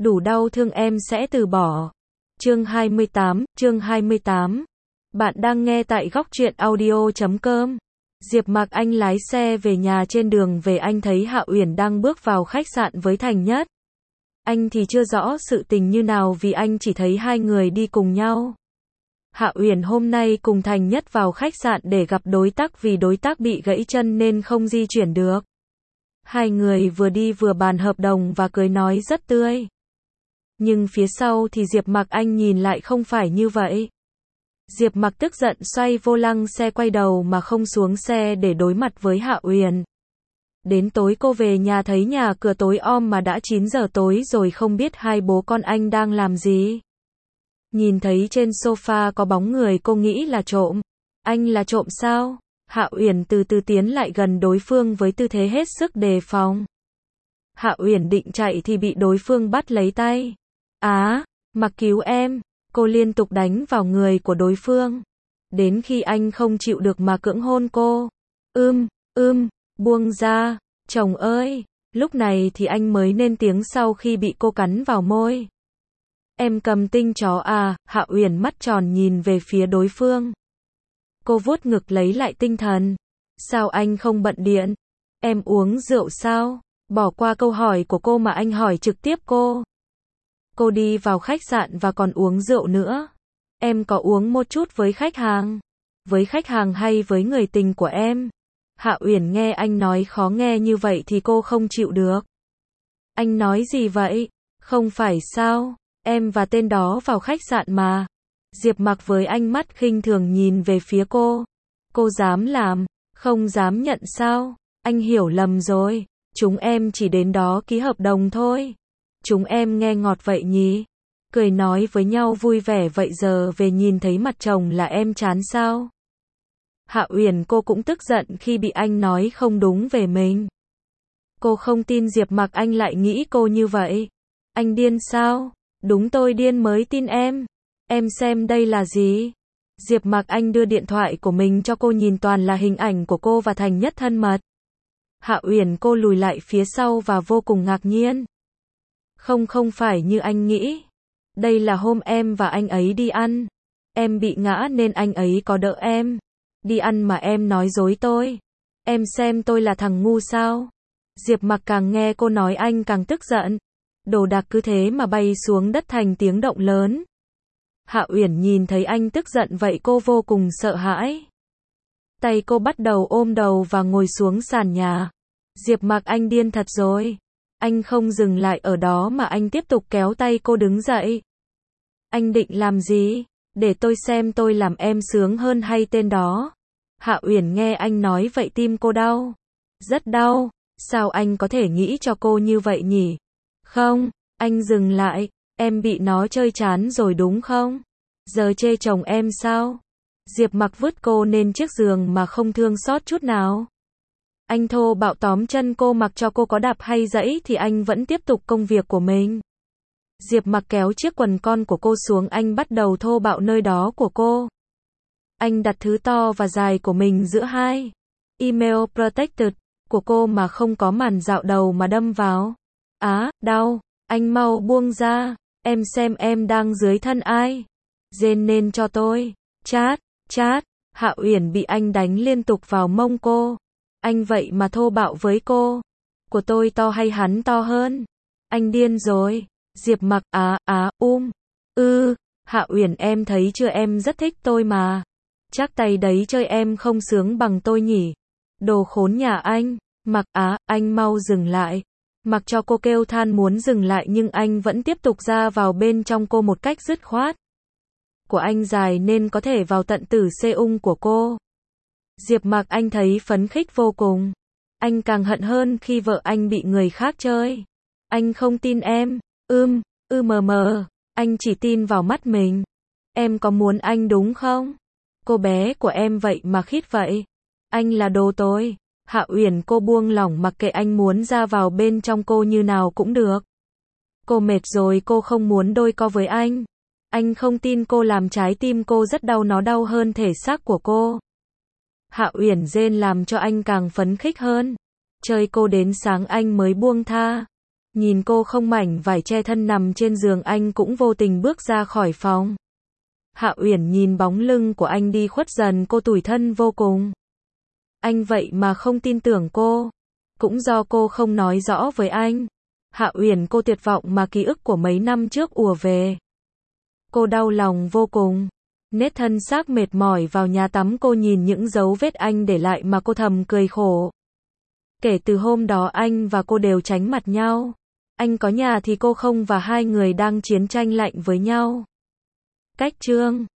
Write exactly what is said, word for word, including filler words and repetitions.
đủ đau thương em sẽ từ bỏ. Chương hai mươi tám, chương hai mươi tám. Bạn đang nghe tại góc truyện audio chấm com. Diệp Mạc Anh lái xe về nhà, trên đường về anh thấy Hạ Uyển đang bước vào khách sạn với Thành Nhất. Anh thì chưa rõ sự tình như nào vì anh chỉ thấy hai người đi cùng nhau. Hạ Uyển hôm nay cùng Thành Nhất vào khách sạn để gặp đối tác vì đối tác bị gãy chân nên không di chuyển được. Hai người vừa đi vừa bàn hợp đồng và cười nói rất tươi. Nhưng phía sau thì Diệp Mạc Anh nhìn lại không phải như vậy. Diệp Mạc tức giận xoay vô lăng xe quay đầu mà không xuống xe để đối mặt với Hạ Uyển. Đến tối cô về nhà thấy nhà cửa tối om mà đã chín giờ tối rồi, không biết hai bố con anh đang làm gì. Nhìn thấy trên sofa có bóng người cô nghĩ là trộm. Anh là trộm sao? Hạ Uyển từ từ tiến lại gần đối phương với tư thế hết sức đề phòng. Hạ Uyển định chạy thì bị đối phương bắt lấy tay. Á, Mạc cứu em. Cô liên tục đánh vào người của đối phương. Đến khi anh không chịu được mà cưỡng hôn cô. Ưm, ưm, buông ra. Chồng ơi. Lúc này thì anh mới lên tiếng sau khi bị cô cắn vào môi. Em cầm tinh chó à? Hạ Uyển mắt tròn nhìn về phía đối phương. Cô vuốt ngực lấy lại tinh thần. Sao anh không bận điện? Em uống rượu sao? Bỏ qua câu hỏi của cô mà anh hỏi trực tiếp cô. Cô đi vào khách sạn và còn uống rượu nữa. Em có uống một chút với khách hàng. Với khách hàng hay với người tình của em? Hạ Uyển nghe anh nói khó nghe như vậy thì cô không chịu được. Anh nói gì vậy? Không phải sao? Em và tên đó vào khách sạn mà. Diệp Mạc với ánh mắt khinh thường nhìn về phía cô. Cô dám làm, không dám nhận sao? Anh hiểu lầm rồi. Chúng em chỉ đến đó ký hợp đồng thôi. Chúng em nghe ngọt vậy nhỉ? Cười nói với nhau vui vẻ vậy giờ về nhìn thấy mặt chồng là em chán sao? Hạ Uyển cô cũng tức giận khi bị anh nói không đúng về mình. Cô không tin Diệp Mạc Anh lại nghĩ cô như vậy. Anh điên sao? Đúng tôi điên mới tin em. Em xem đây là gì? Diệp Mạc Anh đưa điện thoại của mình cho cô nhìn, toàn là hình ảnh của cô và Thành Nhất thân mật. Hạ Uyển cô lùi lại phía sau và vô cùng ngạc nhiên. Không không phải như anh nghĩ. Đây là hôm em và anh ấy đi ăn. Em bị ngã nên anh ấy có đỡ em. Đi ăn mà em nói dối tôi. Em xem tôi là thằng ngu sao? Diệp Mạc càng nghe cô nói anh càng tức giận. Đồ đạc cứ thế mà bay xuống đất thành tiếng động lớn. Hạ Uyển nhìn thấy anh tức giận vậy cô vô cùng sợ hãi. Tay cô bắt đầu ôm đầu và ngồi xuống sàn nhà. Diệp Mạc Anh điên thật rồi. Anh không dừng lại ở đó mà anh tiếp tục kéo tay cô đứng dậy. Anh định làm gì? Để tôi xem tôi làm em sướng hơn hay tên đó. Hạ Uyển nghe anh nói vậy tim cô đau. Rất đau. Sao anh có thể nghĩ cho cô như vậy nhỉ? Không, anh dừng lại. Em bị nó chơi chán rồi đúng không? Giờ chê chồng em sao? Diệp Mạc vứt cô lên chiếc giường mà không thương xót chút nào. Anh thô bạo tóm chân cô, mặc cho cô có đạp hay giãy thì anh vẫn tiếp tục công việc của mình. Diệp Mạc kéo chiếc quần con của cô xuống, anh bắt đầu thô bạo nơi đó của cô. Anh đặt thứ to và dài của mình giữa hai email protected của cô mà không có màn dạo đầu mà đâm vào. Á, đau, anh mau buông ra, em xem em đang dưới thân ai. Rên lên cho tôi. Chát, chát, Hạ Uyển bị anh đánh liên tục vào mông cô. Anh vậy mà thô bạo với cô. Của tôi to hay hắn to hơn? Anh điên rồi. Diệp Mạc á á um. Ư, Hạ Uyển em thấy chưa, em rất thích tôi mà. Chắc tay đấy chơi em không sướng bằng tôi nhỉ? Đồ khốn nhà anh. Mạc á, anh mau dừng lại. Mặc cho cô kêu than muốn dừng lại nhưng anh vẫn tiếp tục ra vào bên trong cô một cách dứt khoát. Của anh dài nên có thể vào tận tử xê ung của cô. Diệp Mạc Anh thấy phấn khích vô cùng. Anh càng hận hơn khi vợ anh bị người khác chơi. Anh không tin em. Ưm, ư mờ mờ. Anh chỉ tin vào mắt mình. Em có muốn anh đúng không? Cô bé của em vậy mà khít vậy. Anh là đồ tôi. Hạ Uyển cô buông lỏng mặc kệ anh muốn ra vào bên trong cô như nào cũng được. Cô mệt rồi, cô không muốn đôi co với anh. Anh không tin cô làm trái tim cô rất đau, nó đau hơn thể xác của cô. Hạ Uyển rên làm cho anh càng phấn khích hơn. Chơi cô đến sáng anh mới buông tha. Nhìn cô không mảnh vải che thân nằm trên giường, anh cũng vô tình bước ra khỏi phòng. Hạ Uyển nhìn bóng lưng của anh đi khuất dần, cô tủi thân vô cùng. Anh vậy mà không tin tưởng cô. Cũng do cô không nói rõ với anh. Hạ Uyển, cô tuyệt vọng mà ký ức của mấy năm trước ùa về. Cô đau lòng vô cùng. Nết thân xác mệt mỏi vào nhà tắm, cô nhìn những dấu vết anh để lại mà cô thầm cười khổ. Kể từ hôm đó anh và cô đều tránh mặt nhau. Anh có nhà thì cô không, và hai người đang chiến tranh lạnh với nhau. Cách chương